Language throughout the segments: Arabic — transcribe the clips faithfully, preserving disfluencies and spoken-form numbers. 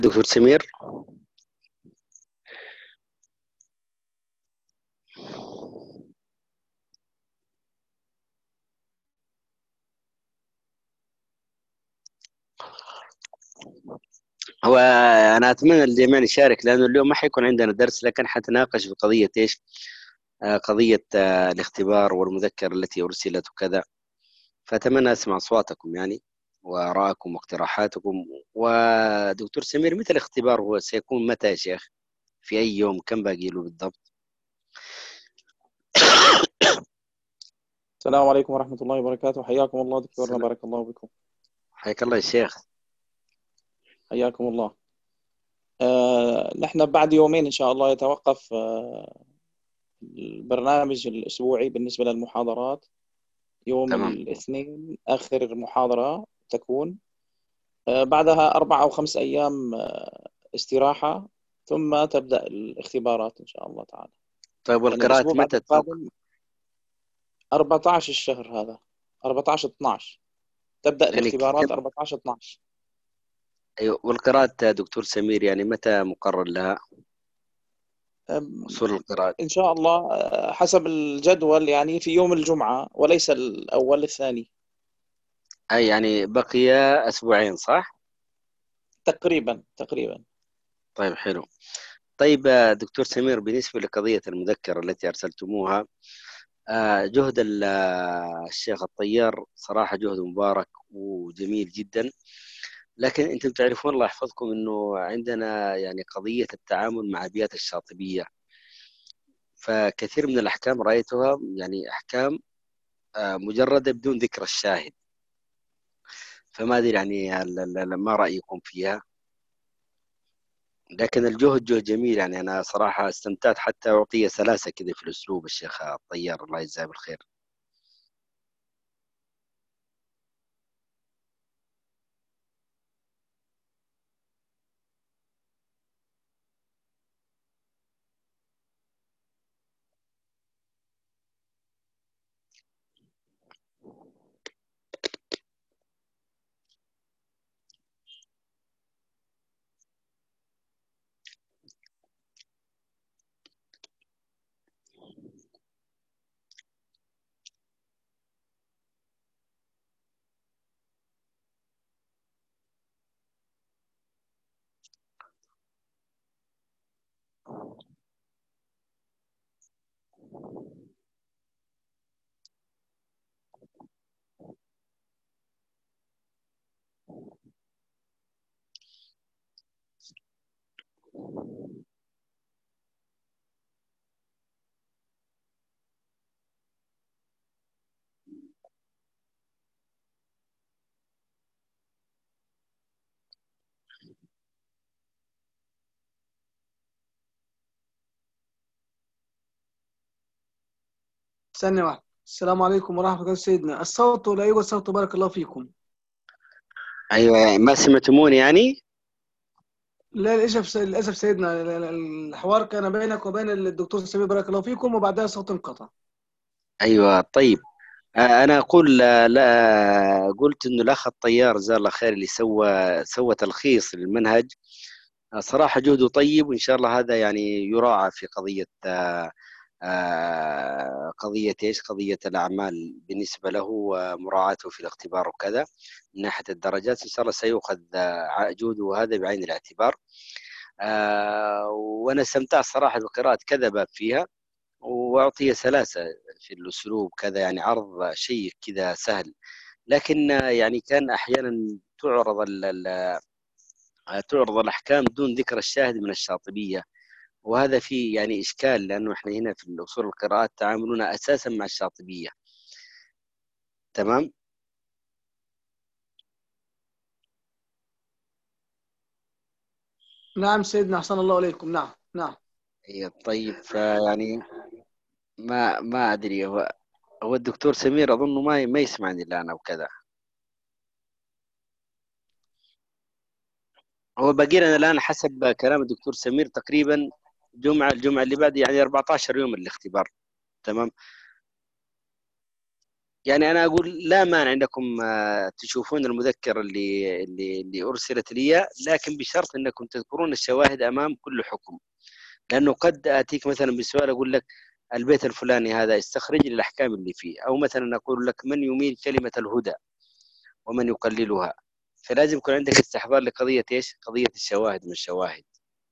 دكتور سمير. هو أنا أتمنى الجميع يشارك، لأنه اليوم ما حيكون عندنا درس، لكن حتناقش في قضية إيش؟ آه، قضية آه، الاختبار والمذكرة التي أرسلت وكذا. فأتمنى أسمع أصواتكم يعني، وآراءكم واقتراحاتكم. ودكتور سمير، متى الاختبار؟ هو سيكون متى يا شيخ؟ في أي يوم؟ كم باقي له بالضبط؟ السلام عليكم ورحمة الله وبركاته. حياكم الله دكتورنا، السلام. بارك الله بكم. حياك الله يا شيخ. حياكم الله. آه نحن بعد يومين إن شاء الله يتوقف آه البرنامج الأسبوعي بالنسبة للمحاضرات. يوم تمام. الاثنين آخر محاضرة تكون. آه بعدها أربع أو خمس أيام آه استراحة، ثم تبدأ الاختبارات إن شاء الله تعالى. طيب، يعني والقراءات الأسبوع بعد متى تتوقف؟ القادم أربعة عشر الشهر هذا، أربعة عشر اثناشر تبدأ يعني كم؟ الاختبارات أربعة عشر اثناشر. أيوة، والقراءات دكتور سمير يعني متى مقرر لها وصول القراءات؟ إن شاء الله آه، حسب الجدول، يعني في يوم الجمعة وليس الأول الثاني. أي يعني بقي أسبوعين صح؟ تقريبا تقريبا. طيب، حلو. طيب آه، دكتور سمير، بالنسبة لقضية المذكرة التي أرسلتموها، آه، جهد ال- آه، الشيخ الطيار صراحة جهد مبارك وجميل جدا. لكن أنتم تعرفون، الله يحفظكم، أنه عندنا يعني قضية التعامل مع بيئة الشاطبية. فكثير من الأحكام رأيتها يعني أحكام آه، مجردة بدون ذكر الشاهد. فما أدري يعني ال- ال- ما رأيكم فيها؟ لكن الجهد جهد جميل يعني. أنا صراحة استمتعت، حتى أعطيه سلاسة كذا في الأسلوب الشيخ الطيار، الله يجزاه بالخير. ثانية واحدة. السلام عليكم ورحمة الله سيدنا. الصوت لا يوجد صوت، بارك الله فيكم. أيوة، يعني ما سمعتموني يعني؟ لا، للأسف للأسف سيدنا، الحوار كان بينك وبين الدكتور سمير بارك الله فيكم، وبعدها الصوت انقطع. أيوة، طيب. آه، أنا أقول آه، لا، قلت إنه الأخ الطيار جزاه الله خير اللي سوى سوى تلخيص للمنهج. آه، صراحة جهده طيب، وإن شاء الله هذا يعني يراعى في قضية آه، آه، قضية إيش؟ قضية الأعمال بالنسبة له، ومراعاته في الاختبار وكذا. من ناحية الدرجات إن شاء الله سيؤخذ آه، جهده هذا بعين الاعتبار. آه، وأنا استمتعت صراحة بقراءة كذا باب فيها، وأعطي سلاسة في الأسلوب كذا، يعني عرض شيء كذا سهل. لكن آه، يعني كان أحيانا تعرض ال- ال- تعرض الأحكام دون ذكر الشاهد من الشاطبية. وهذا فيه يعني إشكال، لأنه إحنا هنا في أصول القراءات تعاملنا أساسا مع الشاطبية. تمام. نعم سيدنا، أحسن الله إليكم. نعم نعم. هي طيب، فيعني ما ما أدري. هو هو الدكتور سمير أظنه ما ما يسمعني الآن أو كذا. هو باقي لنا الآن حسب كلام الدكتور سمير تقريبا جمعة الجمعة اللي بعد، يعني أربعة عشر يوم الاختبار. تمام. يعني أنا أقول لا مانع أنكم آه، تشوفون المذكرة اللي اللي اللي أرسلت لي، لكن بشرط أنكم تذكرون الشواهد أمام كل حكم. لأنه قد آتيك مثلا بسؤال أقول لك البيت الفلاني هذا استخرج لي الأحكام اللي فيه، أو مثلا أقول لك من يميل كلمة الهدى ومن يقللها. فلازم يكون عندك استحضار لقضية إيش؟ قضية الشواهد من الشواهد.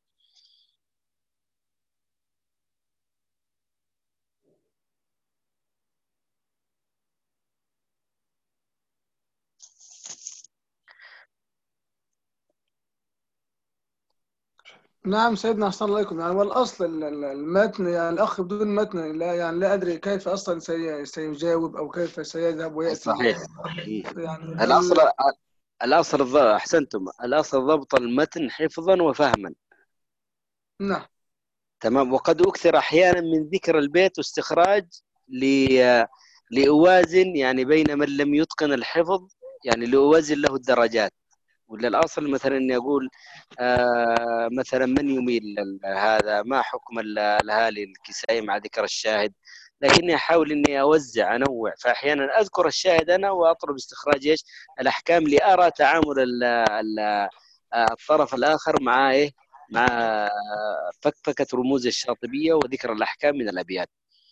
نعم سيدنا أحسن الله إليكم. يعني والأصل ال- ال- المتن، يعني الأخ بدون متن لا، يعني لا أدري كيف أصلا سي- سيجاوب أو كيف سيذهب ويأتي. صحيح. مم. يعني الأصل ال... الأصل الض- أحسنتم، الأصل ضبط المتن حفظا وفهما. نعم. تمام. وقد أكثر أحيانا من ذكر البيت واستخراج ل- لأوازن يعني بين من لم يتقن الحفظ، يعني لأوازن له الدرجات. ولا الأصل مثلا إني أقول آه مثلا من يميل ال- هذا ما حكم ال- الهالي الكسائي مع ذكر الشاهد، لكني أحاول إني أوزع أنوع. فأحيانا أذكر الشاهد أنا وأطلب استخراج إيش الأحكام لأرى تعامل ال- ال- الطرف الآخر مع إيه، مع فكفكة رموز الشاطبية وذكر الأحكام من الأبيات.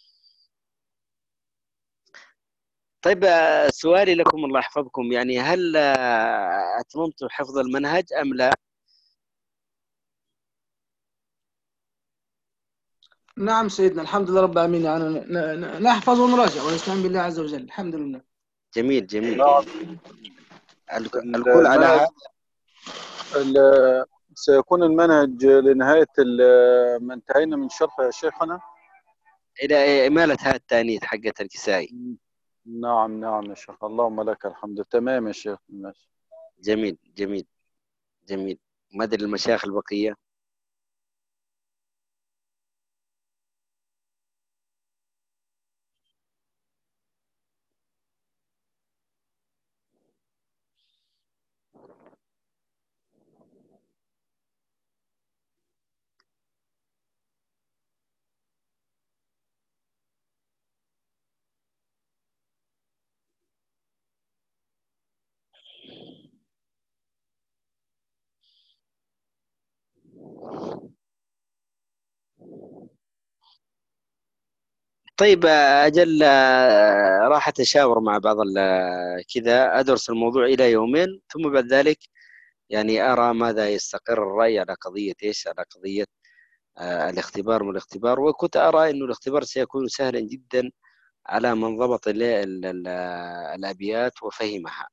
طيب آه، سؤالي لكم الله يحفظكم، يعني هل آه، أتممتم حفظ المنهج أم لا؟ نعم سيدنا الحمد لله رب العالمين. يعني ن- ن- نحفظ ونراجع ونستعين بالله عز وجل الحمد لله. جميل جميل. نعم. الك- الكل على المنهج هذا. ال- سيكون المنهج لنهاية ال- ما انتهينا من شرحه يا شيخنا. إلى إمالة هذا التانيث حقة الكسائي. نعم نعم يا شيخ، اللهم لك الحمد. تمام يا شيخ، ماشي. جميل جميل جميل. ما أدري المشايخ البقية. طيب آه، أجل آه، راح أتشاور مع بعض ال- آه، كذا أدرس الموضوع إلى يومين، ثم بعد ذلك يعني أرى ماذا يستقر الرأي على قضية إيش، على قضية آه، الاختبار من الاختبار. وكنت أرى أن الاختبار سيكون سهلا جدا على من ضبط ال- ال- ال- الأبيات وفهمها.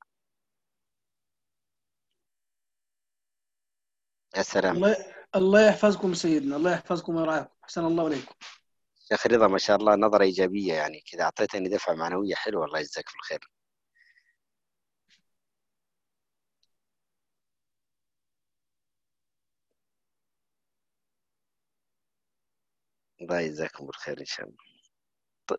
يا سلام. الله الله يحفظكم سيدنا، الله يحفظكم ويرعاكم، أحسن الله إليكم. شيخ رضا ما شاء الله نظرة إيجابية، يعني كذا أعطيتني دفعة معنوية حلوة، الله يجزاك في الخير. الله يجزاكم بالخير إن شاء الله. طيب.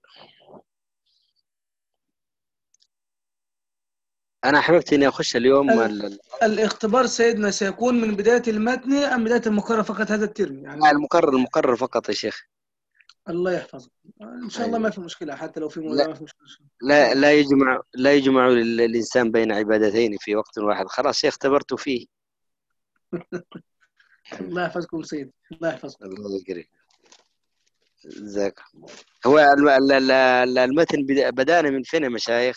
أنا أحببت إني أخش اليوم ال... ال- الاختبار سيدنا سيكون من بداية المتن أم بداية المقرر فقط هذا الترم يعني؟ المقرر المقرر فقط يا شيخ. الله يحفظك. إن شاء الله ما أيوة. في مشكلة، حتى لو في لا مراجعة ما في مشكلة. إن شاء لا الله. لا يجمع لا يجمع ال- الإنسان بين عبادتين في وقت واحد. خلاص يا اختبرت فيه. الله يحفظكم سيدي، الله يحفظكم. الله يكرمك. جزاك. هو الم- ال- ال- ال- المتن بدا- بدأنا من فين يا مشايخ؟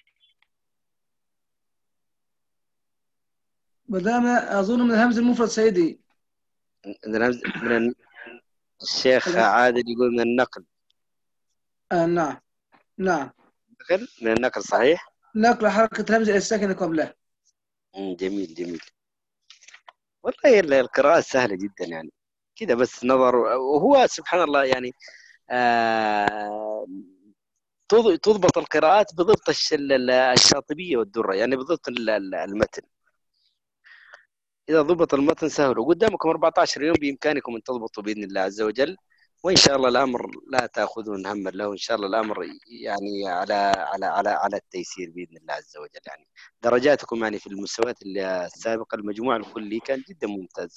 بدأنا أظن من الهمز المفرد سيدي. من الهمز- من ال- الشيخ ال- عادل يقول من النقل. آه نعم نعم. نقل من النقل صحيح. نقل حركة الهمز إلى الساكن قبله. مم، جميل جميل. والله ال- القراءة سهلة جدا يعني، كذا بس نظر. وهو سبحان الله يعني آه تض- تضبط القراءات بضبط الش- ال- ال- الشاطبية والدرة، يعني بضبط ال- ال- المتن. إذا ضبط المتن سهل، وقدامكم أربعة عشر يوم بإمكانكم أن تضبطوا بإذن الله عز وجل. وإن شاء الله الأمر لا تأخذون هما له، إن شاء الله الأمر يعني على على على على التيسير بإذن الله عز وجل. يعني درجاتكم يعني في المستويات اللي السابقة المجموع الكلي كان جدا ممتاز.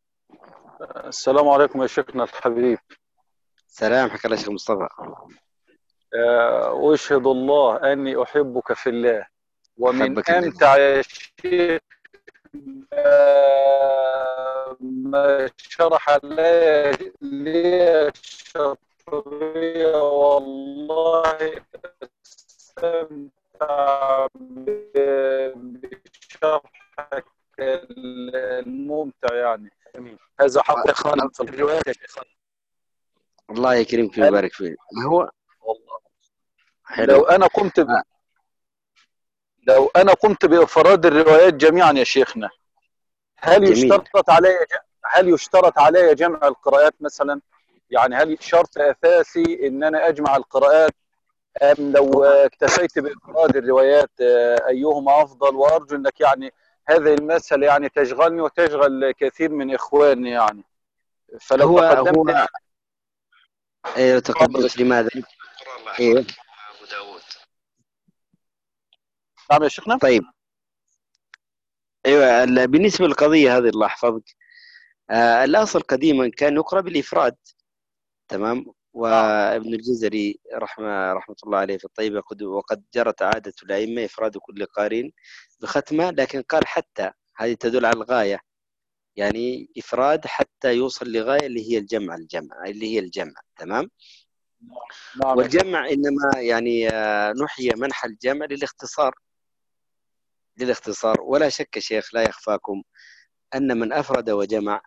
السلام عليكم يا شيخنا الحبيب. سلام حكى الله شيخ مصطفى. آه، أشهد الله أني أحبك في الله. ومن أحبك الذي. أمتع يا شيخ آه، ما شرح لي لي الشرقية، والله استمتع بشرحك الممتع يعني. هذا حق إخواننا في الروايات يا شيخ. الله يكرمك هل ويبارك فيك. هو والله حلو. لو أنا قمت ب... آه. لو أنا قمت بإفراد الروايات جميعا يا شيخنا، هل جميل. يشترط علي هل يشترط علي جمع القراءات مثلا؟ يعني هل شرط أساسي إن أنا أجمع القراءات، أم لو هو اكتفيت بإفراد الروايات آه، أيهما أفضل؟ وأرجو أنك يعني هذه المسألة يعني تشغلني وتشغل كثير من إخواني يعني، فلو هو تقدمت هو لي. إيه، لو تفضل يا تقدمت شيخ. لماذا؟ إيه. نعم يا شيخنا. طيب. ايوه، ال- بالنسبه للقضيه هذه الله يحفظك. آه الاصل قديما كان يقرا بالافراد. تمام. نعم وابن الجزري رحمه رحمه الله عليه في الطيبه قد وقد جرت عاده الائمه افراد كل قارئ بختمه، لكن قال حتى هذه تدل على الغايه، يعني افراد حتى يوصل لغايه اللي هي الجمع الجمع اللي هي الجمع. تمام. نعم يا شيخ. والجمع انما يعني آه، نحي منح الجمع للاختصار. للاختصار ولا شك شيخ لا يخفاكم ان من افرد وجمع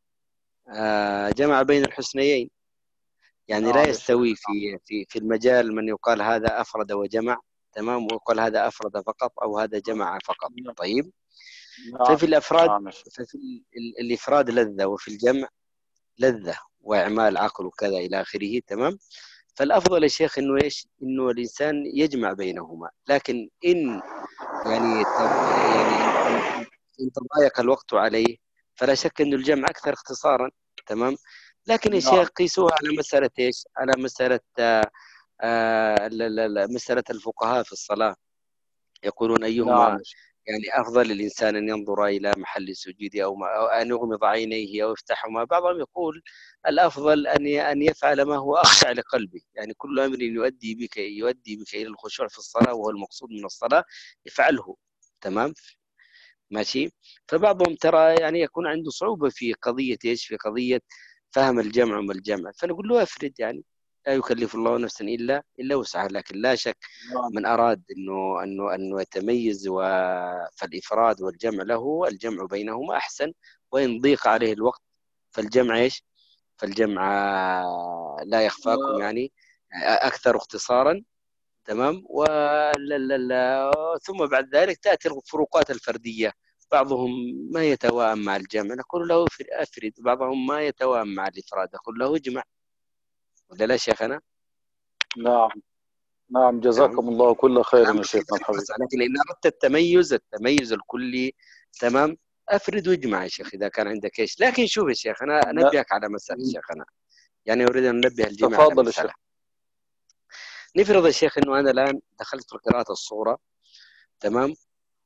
آه، جمع بين الحسنيين. يعني لا نعم يا شيخ. يستوي في في في المجال من يقال هذا أفرد وجمع، تمام، ويقال هذا أفرد فقط أو هذا جمع فقط. طيب. نعم ففي الأفراد، نعم يا شيخ. ففي ال- ال- الإفراد لذة، وفي الجمع لذة وإعمال عقل وكذا إلى آخره. تمام. فالأفضل يا شيخ إنه إيش؟ إنه الإنسان يجمع بينهما، لكن إن يعني تض... يعني إن إن إن إن تضايق الوقت عليه فلا شك إنه الجمع أكثر اختصارا. تمام. لكن يا شيخ نعم قيسوها على مسألة إيش؟ على مسألة آه، آه، لا- لا- لا، مسألة الفقهاء في الصلاة يقولون نعم أيهما يا شيخ. يعني أفضل للإنسان أن ينظر إلى محل سجوده أو, ما أو أن يغمض عينيه أو يفتحهما. بعضهم يقول الأفضل أن ي- أن يفعل ما هو أخشع لقلبه، يعني كل أمر يؤدي بك يؤدي بك إلى الخشوع في الصلاة وهو المقصود من الصلاة افعله. تمام. ماشي. فبعضهم ترى يعني يكون عنده صعوبة في قضية إيش؟ في قضية فهم الجمع وما الجمع، فنقول له افرد، يعني لا يكلف الله نفسا إلا إلا وسعها. لكن لا شك نعم من أراد أنه أنه أنه يتميز و... فالإفراد والجمع له الجمع بينهما أحسن، وإن ضيق عليه الوقت فالجمع إيش؟ فالجمع لا يخفاكم يعني أكثر اختصارا. تمام. ولا لا لا ثم بعد ذلك تأتي الفروقات الفردية. بعضهم ما يتوائم مع الجمع نقول له أفرد، بعضهم ما يتوائم مع الإفراد نقول له اجمع. ولا لا شيخنا؟ نعم نعم تمام. جزاكم الله كل خير الأمر يا شيخنا كذلك الحبيب. واسع، لكن إن أردت التميز التميز الكلي، تمام، أفرد واجمع يا شيخ إذا كان عندك إيش. لكن شوف يا شيخ أنا لا. أنبهك على مسألة شيخنا، يعني أريد أن أنبه الجميع على تفضل يا شيخ. مسألة. نفرض يا شيخ أنه أنا الآن دخلت في قراءة الصورة، تمام،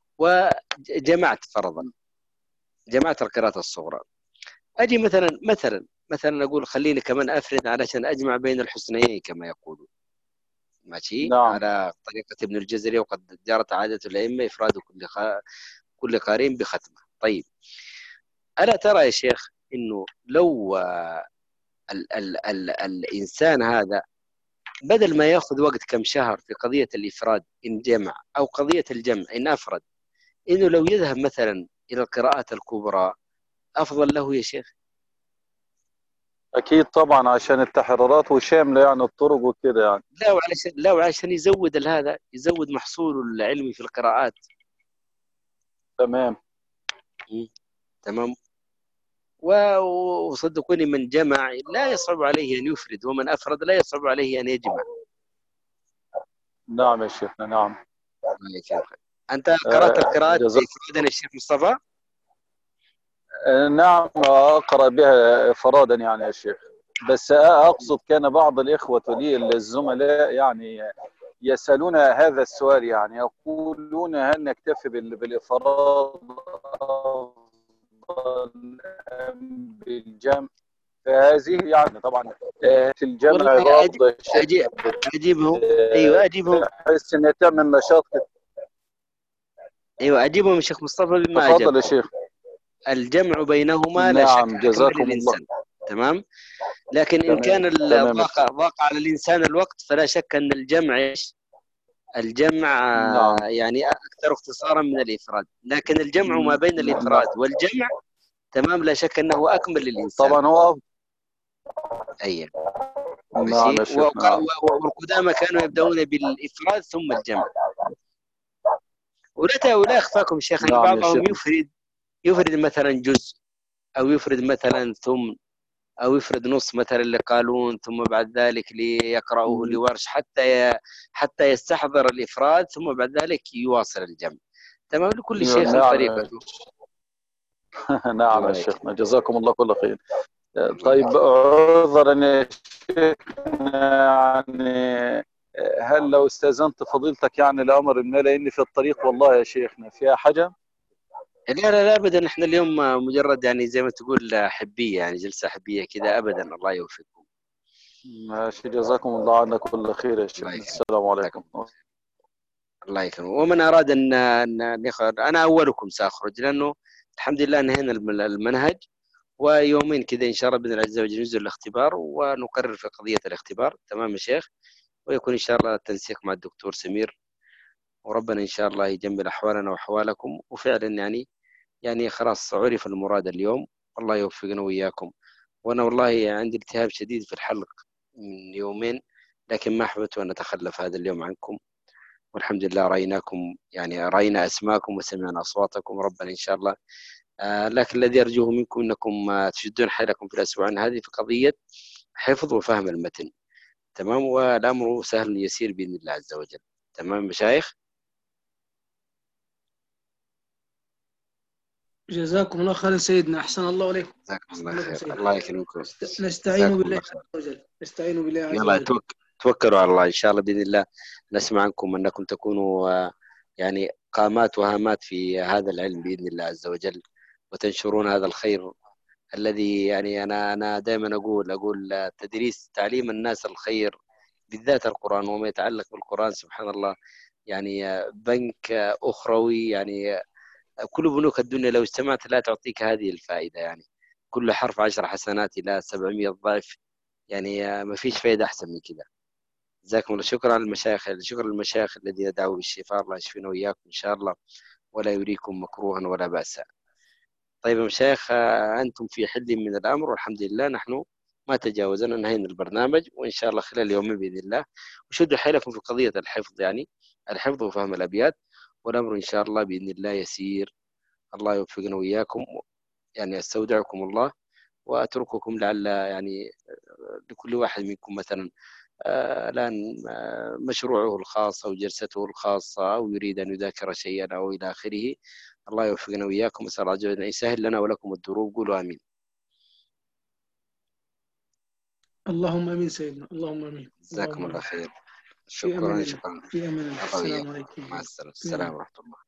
وجمعت فرضا، جمعت القراءة الصغرى. أجي مثلا مثلا مثلا أقول خليني كمان أفرد علشان أجمع بين الحسنيين كما يقولون. ماشي نعم على طريقة ابن الجزري، وقد جرت عادة الأئمة إفراد كل خ... كل قارئ بختمة. طيب. ألا ترى يا شيخ إنه لو ال ال ال الإنسان هذا بدل ما يأخذ وقت كم شهر في قضية الإفراد إن جمع أو قضية الجمع إن أفرد، إنه لو يذهب مثلا إلى القراءات الكبرى أفضل له يا شيخ. أكيد طبعا عشان التحريرات وشاملة يعني الطرق وكده يعني. لا وعلشان لا وعشان يزود هذا، يزود محصوله العلمي في القراءات. تمام. م. تمام. و- وصدقوني من جمع لا يصعب عليه أن يفرد، ومن أفرد لا يصعب عليه أن يجمع. نعم يا شيخنا نعم. الله يكرمك. أنت قرأت آه، القراءات جزاك. إفرادا يا شيخ مصطفى؟ آه، نعم أقرأ بها فرادا يعني يا شيخ، بس أقصد كان بعض الإخوة لي الزملاء يعني يسألون هذا السؤال، يعني يقولون هل نكتفي بال- بالإفراد أفضل أم بالجمع؟ فهذه يعني طبعا في الجمع والله أجيب برضه أجيب شيخنا أجيبهم. أيوه أجيبهم. بتحس انها تعمل نشاط كده. أيوه أجيبهم يا شيخ مصطفى بما تفضل يا أجبت. شيخ. الجمع بينهما لا شك نعم أكمل جزاكم الله. للإنسان. تمام. لكن إن تمام كان تمام يا الضاق شيخ. ضاق على الإنسان الوقت فلا شك أن الجمع إيش؟ الجمع نعم آه، يعني أكثر اختصارا من الإفراد، لكن الجمع ما بين نعم الإفراد والجمع تمام لا شك أنه أكمل للإنسان. طبعا هو أفضل. أي نعم ماشي. يا شيخ وق- نعم. و- والقدامى كانوا يبدأون بالإفراد ثم الجمع. ولا ولا أخفاكم شيخ أن نعم يا بعضهم شيخ. يفرد يفرد مثلا جزء، أو يفرد مثلا ثم، أو يفرد نص مثلا لقالون، ثم بعد ذلك ليقرأه لورش حتى ي... حتى يستحضر الإفراد، ثم بعد ذلك يواصل الجمع. تمام. لكل شيخ نعم يا طريقته. نعم يا الله شيخنا يكرمك. جزاكم الله كل خير. الله طيب يكرمك. عذرا يا شيخنا، يعني هل لو استأذنت فضيلتك يعني لأمر ما، لأني في الطريق والله يا شيخنا فيها حاجة؟ لا لا لا ابدا، احنا اليوم مجرد يعني زي ما تقول حبيه، يعني جلسه حبيه كذا ابدا. الله يوفقكم. ماشي جزاكم الله عنا كل خير يا الله شيخنا. يكرمك. السلام عليكم. جزاكم الله خير. الله يكرمك. ومن اراد ان ان يخرج انا اولكم ساخرج، لانه الحمد لله انهينا الم- المنهج، ويومين كذا ان شاء الله باذن الله عز وجل ننزل الاختبار ونقرر في قضيه الاختبار. تمام يا شيخ. ويكون ان شاء الله التنسيق مع الدكتور سمير، وربنا ان شاء الله يجمل احوالنا واحوالكم. وفعلا يعني يعني خلاص عرف المراد اليوم. الله يوفقنا وإياكم. وأنا والله عندي التهاب شديد في الحلق من يومين، لكن ما أحببت أن أتخلف هذا اليوم عنكم. والحمد لله رأيناكم، يعني رأينا أسماءكم وسمعنا أصواتكم. ربنا إن شاء الله آه لكن الذي أرجوه منكم أنكم آه تشدون حيلكم في الأسبوعين هذه في قضية حفظ وفهم المتن. تمام. والأمر سهل يسير بإذن الله عز وجل. تمام مشايخ. جزاكم الله خيرا سيدنا، أحسن الله عليكم. جزاكم الله عليكم خير. سيدنا. الله يكرمكم. نست- نستعين جزاكم بالله الله عز خير. وجل نستعين بالله عز يلا وجل. توك... توكلوا على الله إن شاء الله بإذن الله. نسمع عنكم أنكم تكونوا آه، يعني قامات وهامات في هذا العلم بإذن الله عز وجل، وتنشرون هذا الخير الذي يعني أنا أنا دائما أقول أقول آه، تدريس تعليم الناس الخير بالذات القرآن وما يتعلق بالقرآن سبحان الله، يعني آه، بنك آه، أخروي. يعني آه، كل بنوك الدنيا لو اجتمعت لا تعطيك هذه الفائدة. يعني كل حرف عشر حسنات إلى سبعمائة ضعف. يعني آه، ما فيش فائدة أحسن من كذا. جزاكم الله. شكرا للمشايخ، شكرا للمشايخ الذين دعوا بالشفاء. الله يشفينا وإياكم إن شاء الله، ولا يريكم مكروها ولا بأسا. طيب يا مشايخ آه، أنتم في حل من الأمر، والحمد لله نحن ما تجاوزنا، انهينا البرنامج، وإن شاء الله خلال يومين بإذن الله. وشدوا حيلكم في قضية الحفظ، يعني الحفظ وفهم الأبيات، والأمر إن شاء الله بإذن الله يسير. الله يوفقنا وإياكم. يعني أستودعكم الله وأترككم لعل يعني آه، لكل واحد منكم مثلا آه، الآن آه، مشروعه الخاص أو جلسته الخاصة، أو يريد أن يذاكر شيئا أو إلى آخره. الله يوفقنا وإياكم. أسأل الله عز وجل أن يسهل لنا ولكم الدروب. قولوا آمين. اللهم امين سيدنا، اللهم امين. جزاكم اللهم الله آمين. خير. في امان شكرا الله، شكرا. في امان الله. الله السلام وإياكم. عليكم. مع السلامة. في أمان السلام الله. ورحمة الله.